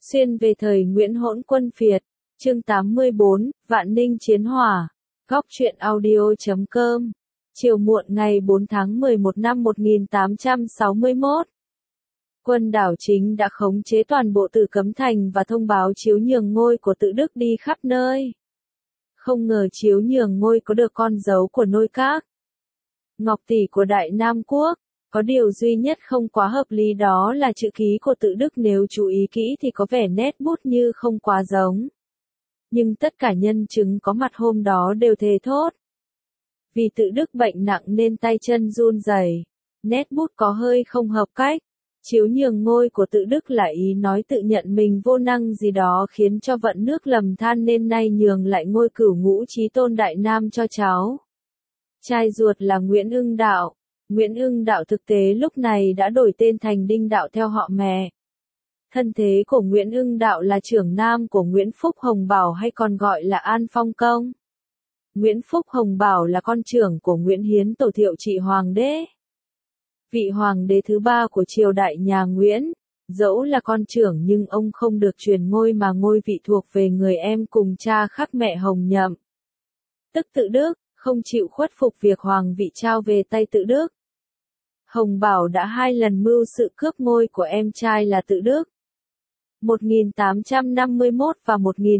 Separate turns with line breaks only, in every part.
Xuyên về thời Nguyễn Hỗn Quân Phiệt, chương 84, Vạn Ninh Chiến Hỏa, Góc truyện audio.com, chiều muộn ngày 4 tháng 11 năm 1861. Quân đảo Chính đã khống chế toàn bộ Tử Cấm Thành và thông báo chiếu nhường ngôi của Tự Đức đi khắp nơi. Không ngờ chiếu nhường ngôi có được con dấu của Nôi Các, Ngọc Tỷ của Đại Nam Quốc. Có điều duy nhất không quá hợp lý đó là chữ ký của Tự Đức, nếu chú ý kỹ thì có vẻ nét bút như không quá giống. Nhưng tất cả nhân chứng có mặt hôm đó đều thề thốt. Vì Tự Đức bệnh nặng nên tay chân run rẩy, nét bút có hơi không hợp cách. Chiếu nhường ngôi của Tự Đức là ý nói tự nhận mình vô năng gì đó khiến cho vận nước lầm than, nên nay nhường lại ngôi Cửu Ngũ Chí Tôn Đại Nam cho cháu trai ruột là Nguyễn Ưng Đạo. Nguyễn Ưng Đạo thực tế lúc này đã đổi tên thành Đinh Đạo theo họ mẹ. Thân thế của Nguyễn Ưng Đạo là trưởng nam của Nguyễn Phúc Hồng Bảo, hay còn gọi là An Phong Công. Nguyễn Phúc Hồng Bảo là con trưởng của Nguyễn Hiến Tổ Thiệu Trị Hoàng đế, vị hoàng đế thứ ba của triều đại nhà Nguyễn. Dẫu là con trưởng nhưng ông không được truyền ngôi, mà ngôi vị thuộc về người em cùng cha khác mẹ Hồng Nhậm, tức Tự Đức, không chịu khuất phục việc hoàng vị trao về tay Tự Đức. Hồng Bảo đã 2 lần mưu sự cướp ngôi của em trai là Tự Đức, 1851 và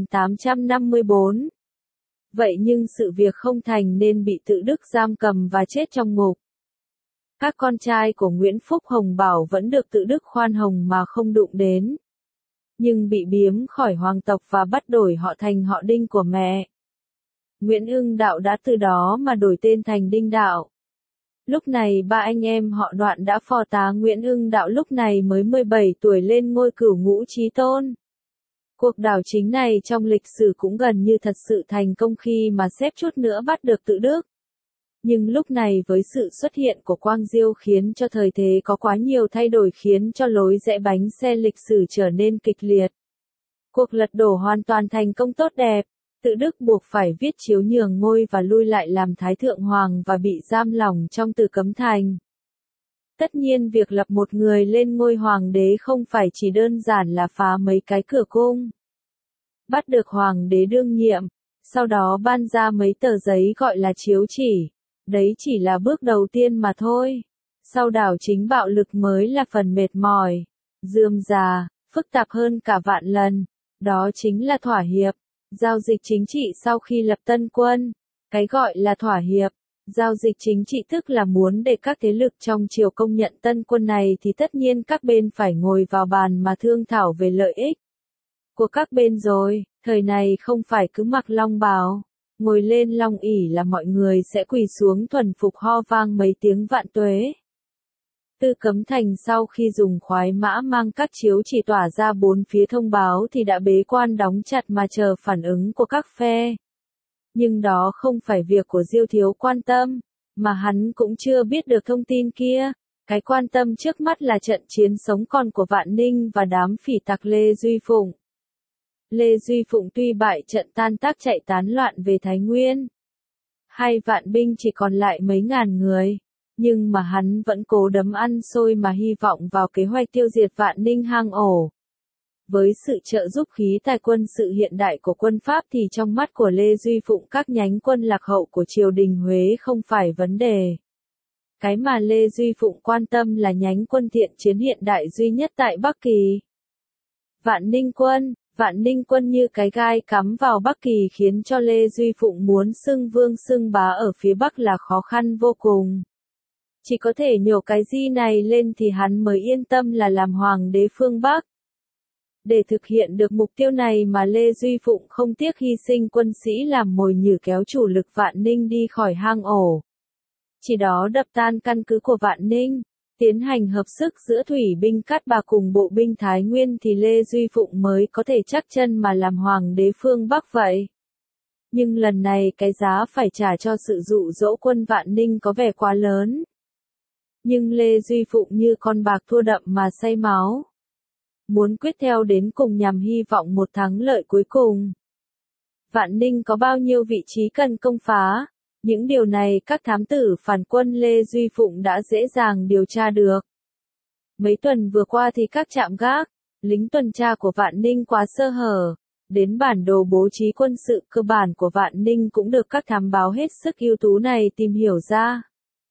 1854. Vậy nhưng sự việc không thành nên bị Tự Đức giam cầm và chết trong ngục. Các con trai của Nguyễn Phúc Hồng Bảo vẫn được Tự Đức khoan hồng mà không đụng đến, nhưng bị biếm khỏi hoàng tộc và bắt đổi họ thành họ Đinh của mẹ. Nguyễn Ưng Đạo đã từ đó mà đổi tên thành Đinh Đạo. Lúc này ba anh em họ Đoạn đã phò tá Nguyễn Ưng Đạo lúc này mới 17 tuổi lên ngôi Cửu Ngũ Chí Tôn. Cuộc đảo chính này trong lịch sử cũng gần như thật sự thành công khi mà xếp chút nữa bắt được Tự Đức. Nhưng lúc này với sự xuất hiện của Quang Diêu khiến cho thời thế có quá nhiều thay đổi, khiến cho lối rẽ bánh xe lịch sử trở nên kịch liệt. Cuộc lật đổ hoàn toàn thành công tốt đẹp. Tự Đức buộc phải viết chiếu nhường ngôi và lui lại làm Thái Thượng Hoàng và bị giam lỏng trong Tử Cấm Thành. Tất nhiên việc lập một người lên ngôi hoàng đế không phải chỉ đơn giản là phá mấy cái cửa cung, bắt được hoàng đế đương nhiệm, sau đó ban ra mấy tờ giấy gọi là chiếu chỉ. Đấy chỉ là bước đầu tiên mà thôi. Sau đảo chính bạo lực mới là phần mệt mỏi, rườm rà, phức tạp hơn cả vạn lần. Đó chính là thỏa hiệp. Giao dịch chính trị sau khi lập tân quân. Cái gọi là thỏa hiệp, giao dịch chính trị tức là muốn để các thế lực trong triều công nhận tân quân này thì tất nhiên các bên phải ngồi vào bàn mà thương thảo về lợi ích của các bên rồi. Thời này không phải cứ mặc long bào, ngồi lên long ỷ là mọi người sẽ quỳ xuống thuần phục ho vang mấy tiếng vạn tuế. Tử Cấm Thành sau khi dùng khoái mã mang các chiếu chỉ tỏa ra bốn phía thông báo thì đã bế quan đóng chặt mà chờ phản ứng của các phe. Nhưng đó không phải việc của Diêu Thiếu quan tâm, mà hắn cũng chưa biết được thông tin kia. Cái quan tâm trước mắt là trận chiến sống còn của Vạn Ninh và đám phỉ tặc Lê Duy Phụng. Lê Duy Phụng tuy bại trận tan tác chạy tán loạn về Thái Nguyên, hai vạn binh chỉ còn lại mấy ngàn người. Nhưng mà hắn vẫn cố đấm ăn xôi mà hy vọng vào kế hoạch tiêu diệt Vạn Ninh hang ổ. Với sự trợ giúp khí tài quân sự hiện đại của quân Pháp thì trong mắt của Lê Duy Phụng các nhánh quân lạc hậu của triều đình Huế không phải vấn đề. Cái mà Lê Duy Phụng quan tâm là nhánh quân thiện chiến hiện đại duy nhất tại Bắc Kỳ. Vạn Ninh quân như cái gai cắm vào Bắc Kỳ khiến cho Lê Duy Phụng muốn xưng vương xưng bá ở phía Bắc là khó khăn vô cùng. Chỉ có thể nhổ cái di này lên thì hắn mới yên tâm là làm hoàng đế phương Bắc. Để thực hiện được mục tiêu này mà Lê Duy Phụng không tiếc hy sinh quân sĩ làm mồi nhử kéo chủ lực Vạn Ninh đi khỏi hang ổ. Chỉ đó đập tan căn cứ của Vạn Ninh, tiến hành hợp sức giữa thủy binh Cát Bà cùng bộ binh Thái Nguyên thì Lê Duy Phụng mới có thể chắc chân mà làm hoàng đế phương Bắc vậy. Nhưng lần này cái giá phải trả cho sự dụ dỗ quân Vạn Ninh có vẻ quá lớn. Nhưng Lê Duy Phụng như con bạc thua đậm mà say máu, muốn quyết theo đến cùng nhằm hy vọng một thắng lợi cuối cùng. Vạn Ninh có bao nhiêu vị trí cần công phá? Những điều này các thám tử phản quân Lê Duy Phụng đã dễ dàng điều tra được. Mấy tuần vừa qua thì các trạm gác, lính tuần tra của Vạn Ninh quá sơ hở. Đến bản đồ bố trí quân sự cơ bản của Vạn Ninh cũng được các thám báo hết sức ưu tú này tìm hiểu ra.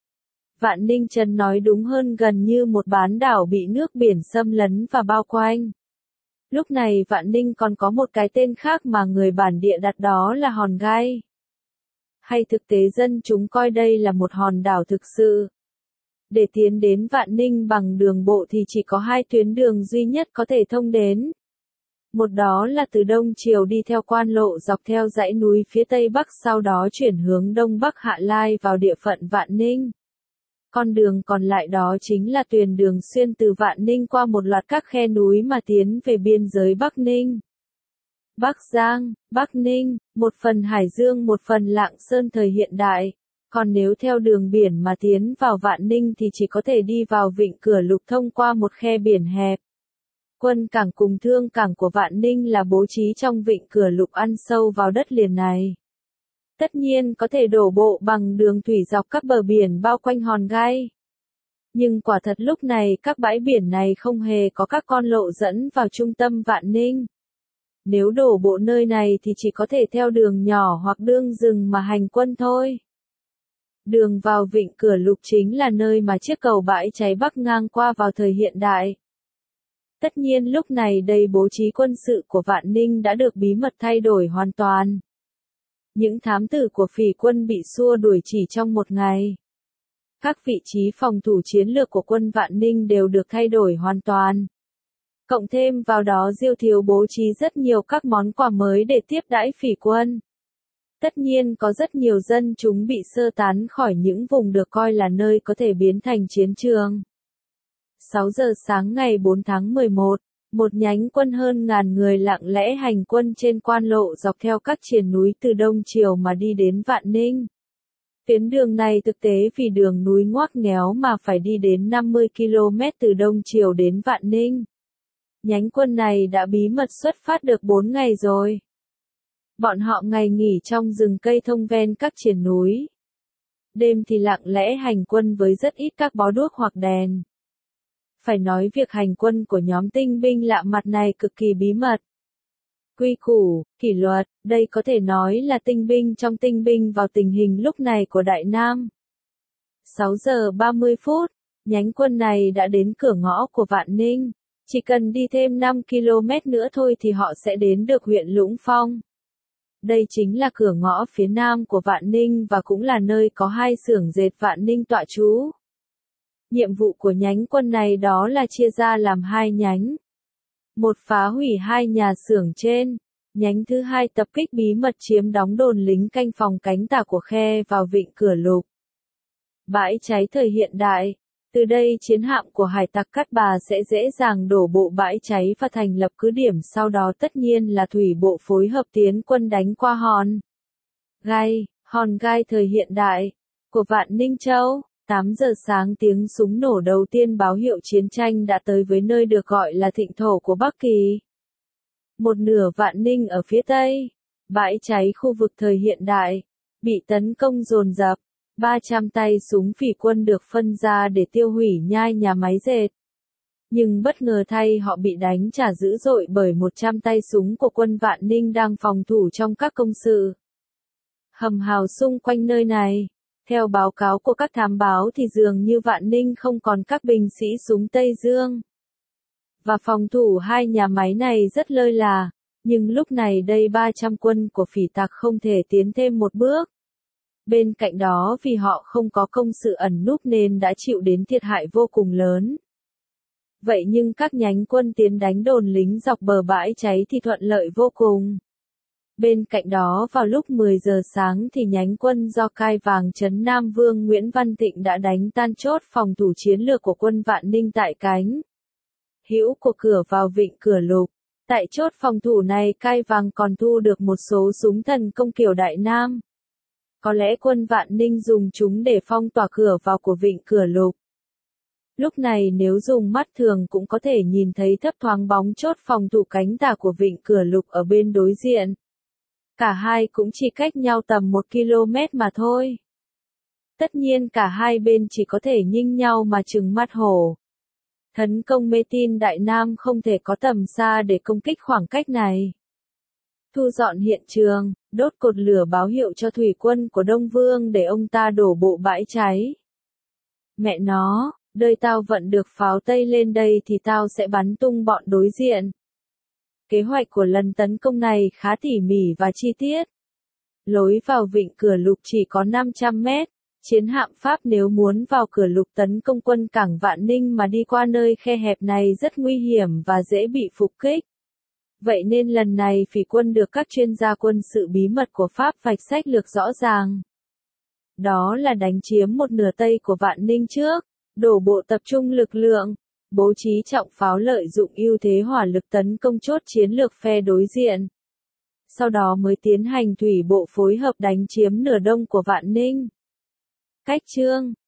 Vạn Ninh Trấn nói đúng hơn gần như một bán đảo bị nước biển xâm lấn và bao quanh. Lúc này Vạn Ninh còn có một cái tên khác mà người bản địa đặt đó là Hòn Gai. Hay thực tế dân chúng coi đây là một hòn đảo thực sự. Để tiến đến Vạn Ninh bằng đường bộ thì chỉ có hai tuyến đường duy nhất có thể thông đến. Một đó là từ Đông Triều đi theo quan lộ dọc theo dãy núi phía Tây Bắc, sau đó chuyển hướng Đông Bắc Hạ Lai vào địa phận Vạn Ninh. Con đường còn lại đó chính là tuyến đường xuyên từ Vạn Ninh qua một loạt các khe núi mà tiến về biên giới Bắc Ninh. Bắc Giang, Bắc Ninh, một phần Hải Dương, một phần Lạng Sơn thời hiện đại. Còn nếu theo đường biển mà tiến vào Vạn Ninh thì chỉ có thể đi vào vịnh Cửa Lục thông qua một khe biển hẹp. Quân cảng cùng thương cảng của Vạn Ninh là bố trí trong vịnh Cửa Lục ăn sâu vào đất liền này. Tất nhiên có thể đổ bộ bằng đường thủy dọc các bờ biển bao quanh Hòn Gai. Nhưng quả thật lúc này các bãi biển này không hề có các con lộ dẫn vào trung tâm Vạn Ninh. Nếu đổ bộ nơi này thì chỉ có thể theo đường nhỏ hoặc đường rừng mà hành quân thôi. Đường vào vịnh Cửa Lục chính là nơi mà chiếc cầu bãi cháy bắc ngang qua vào thời hiện đại. Tất nhiên lúc này đây bố trí quân sự của Vạn Ninh đã được bí mật thay đổi hoàn toàn. Những thám tử của phỉ quân bị xua đuổi chỉ trong một ngày. Các vị trí phòng thủ chiến lược của quân Vạn Ninh đều được thay đổi hoàn toàn. Cộng thêm vào đó Diêu Thiếu bố trí rất nhiều các món quà mới để tiếp đãi phỉ quân. Tất nhiên có rất nhiều dân chúng bị sơ tán khỏi những vùng được coi là nơi có thể biến thành chiến trường. 6 giờ sáng ngày 4 tháng 11, một nhánh quân hơn ngàn người lặng lẽ hành quân trên quan lộ dọc theo các triền núi từ Đông Triều mà đi đến Vạn Ninh. Tuyến đường này thực tế vì đường núi ngoác nghéo mà phải đi đến 50 km từ Đông Triều đến Vạn Ninh. Nhánh quân này đã bí mật xuất phát được 4 ngày rồi. Bọn họ ngày nghỉ trong rừng cây thông ven các triền núi. Đêm thì lặng lẽ hành quân với rất ít các bó đuốc hoặc đèn. Phải nói việc hành quân của nhóm tinh binh lạ mặt này cực kỳ bí mật. Quy củ, kỷ luật, đây có thể nói là tinh binh trong tinh binh vào tình hình lúc này của Đại Nam. 6 giờ 30 phút, nhánh quân này đã đến cửa ngõ của Vạn Ninh. Chỉ cần đi thêm 5 km nữa thôi thì họ sẽ đến được huyện Lũng Phong. Đây chính là cửa ngõ phía nam của Vạn Ninh và cũng là nơi có hai xưởng dệt Vạn Ninh tọa trú. Nhiệm vụ của nhánh quân này đó là chia ra làm hai nhánh. Một phá hủy hai nhà xưởng trên, nhánh thứ hai tập kích bí mật chiếm đóng đồn lính canh phòng cánh tả của khe vào vịnh Cửa Lục. Bãi cháy thời hiện đại, từ đây chiến hạm của hải tặc Cát Bà sẽ dễ dàng đổ bộ bãi cháy và thành lập cứ điểm, sau đó tất nhiên là thủy bộ phối hợp tiến quân đánh qua Hòn Gai thời hiện đại của Vạn Ninh Châu. 8 giờ sáng tiếng súng nổ đầu tiên báo hiệu chiến tranh đã tới với nơi được gọi là thịnh thổ của Bắc Kỳ. Một nửa Vạn Ninh ở phía tây, bãi cháy khu vực thời hiện đại, bị tấn công dồn dập. 300 tay súng phỉ quân được phân ra để tiêu hủy nhai nhà máy dệt. Nhưng bất ngờ thay họ bị đánh trả dữ dội bởi 100 tay súng của quân Vạn Ninh đang phòng thủ trong các công sự. Hầm hào xung quanh nơi này. Theo báo cáo của các thám báo thì dường như Vạn Ninh không còn các binh sĩ súng Tây Dương. Và phòng thủ hai nhà máy này rất lơi là, nhưng lúc này đây 300 quân của phỉ tặc không thể tiến thêm một bước. Bên cạnh đó vì họ không có công sự ẩn núp nên đã chịu đến thiệt hại vô cùng lớn. Vậy nhưng các nhánh quân tiến đánh đồn lính dọc bờ bãi cháy thì thuận lợi vô cùng. Bên cạnh đó vào lúc 10 giờ sáng thì nhánh quân do cai vàng trấn Nam Vương Nguyễn Văn Thịnh đã đánh tan chốt phòng thủ chiến lược của quân Vạn Ninh tại cánh hữu của cửa vào vịnh Cửa Lục. Tại chốt phòng thủ này cai vàng còn thu được một số súng thần công kiểu Đại Nam. Có lẽ quân Vạn Ninh dùng chúng để phong tỏa cửa vào của vịnh Cửa Lục. Lúc này nếu dùng mắt thường cũng có thể nhìn thấy thấp thoáng bóng chốt phòng thủ cánh tả của vịnh Cửa Lục ở bên đối diện. Cả hai cũng chỉ cách nhau tầm 1 km mà thôi. Tất nhiên cả hai bên chỉ có thể nhinh nhau mà trừng mắt hổ. Tấn công mê tin Đại Nam không thể có tầm xa để công kích khoảng cách này. Thu dọn hiện trường, đốt cột lửa báo hiệu cho thủy quân của Đông Vương để ông ta đổ bộ bãi cháy. Mẹ nó, đời tao vận được pháo Tây lên đây thì tao sẽ bắn tung bọn đối diện. Kế hoạch của lần tấn công này khá tỉ mỉ và chi tiết. Lối vào vịnh Cửa Lục chỉ có 500 mét. Chiến hạm Pháp nếu muốn vào Cửa Lục tấn công quân cảng Vạn Ninh mà đi qua nơi khe hẹp này rất nguy hiểm và dễ bị phục kích. Vậy nên lần này phỉ quân được các chuyên gia quân sự bí mật của Pháp vạch sách lược rõ ràng. Đó là đánh chiếm một nửa Tây của Vạn Ninh trước, đổ bộ tập trung lực lượng, bố trí trọng pháo lợi dụng ưu thế hỏa lực tấn công chốt chiến lược phe đối diện. Sau đó mới tiến hành thủy bộ phối hợp đánh chiếm nửa đông của Vạn Ninh. Cách chương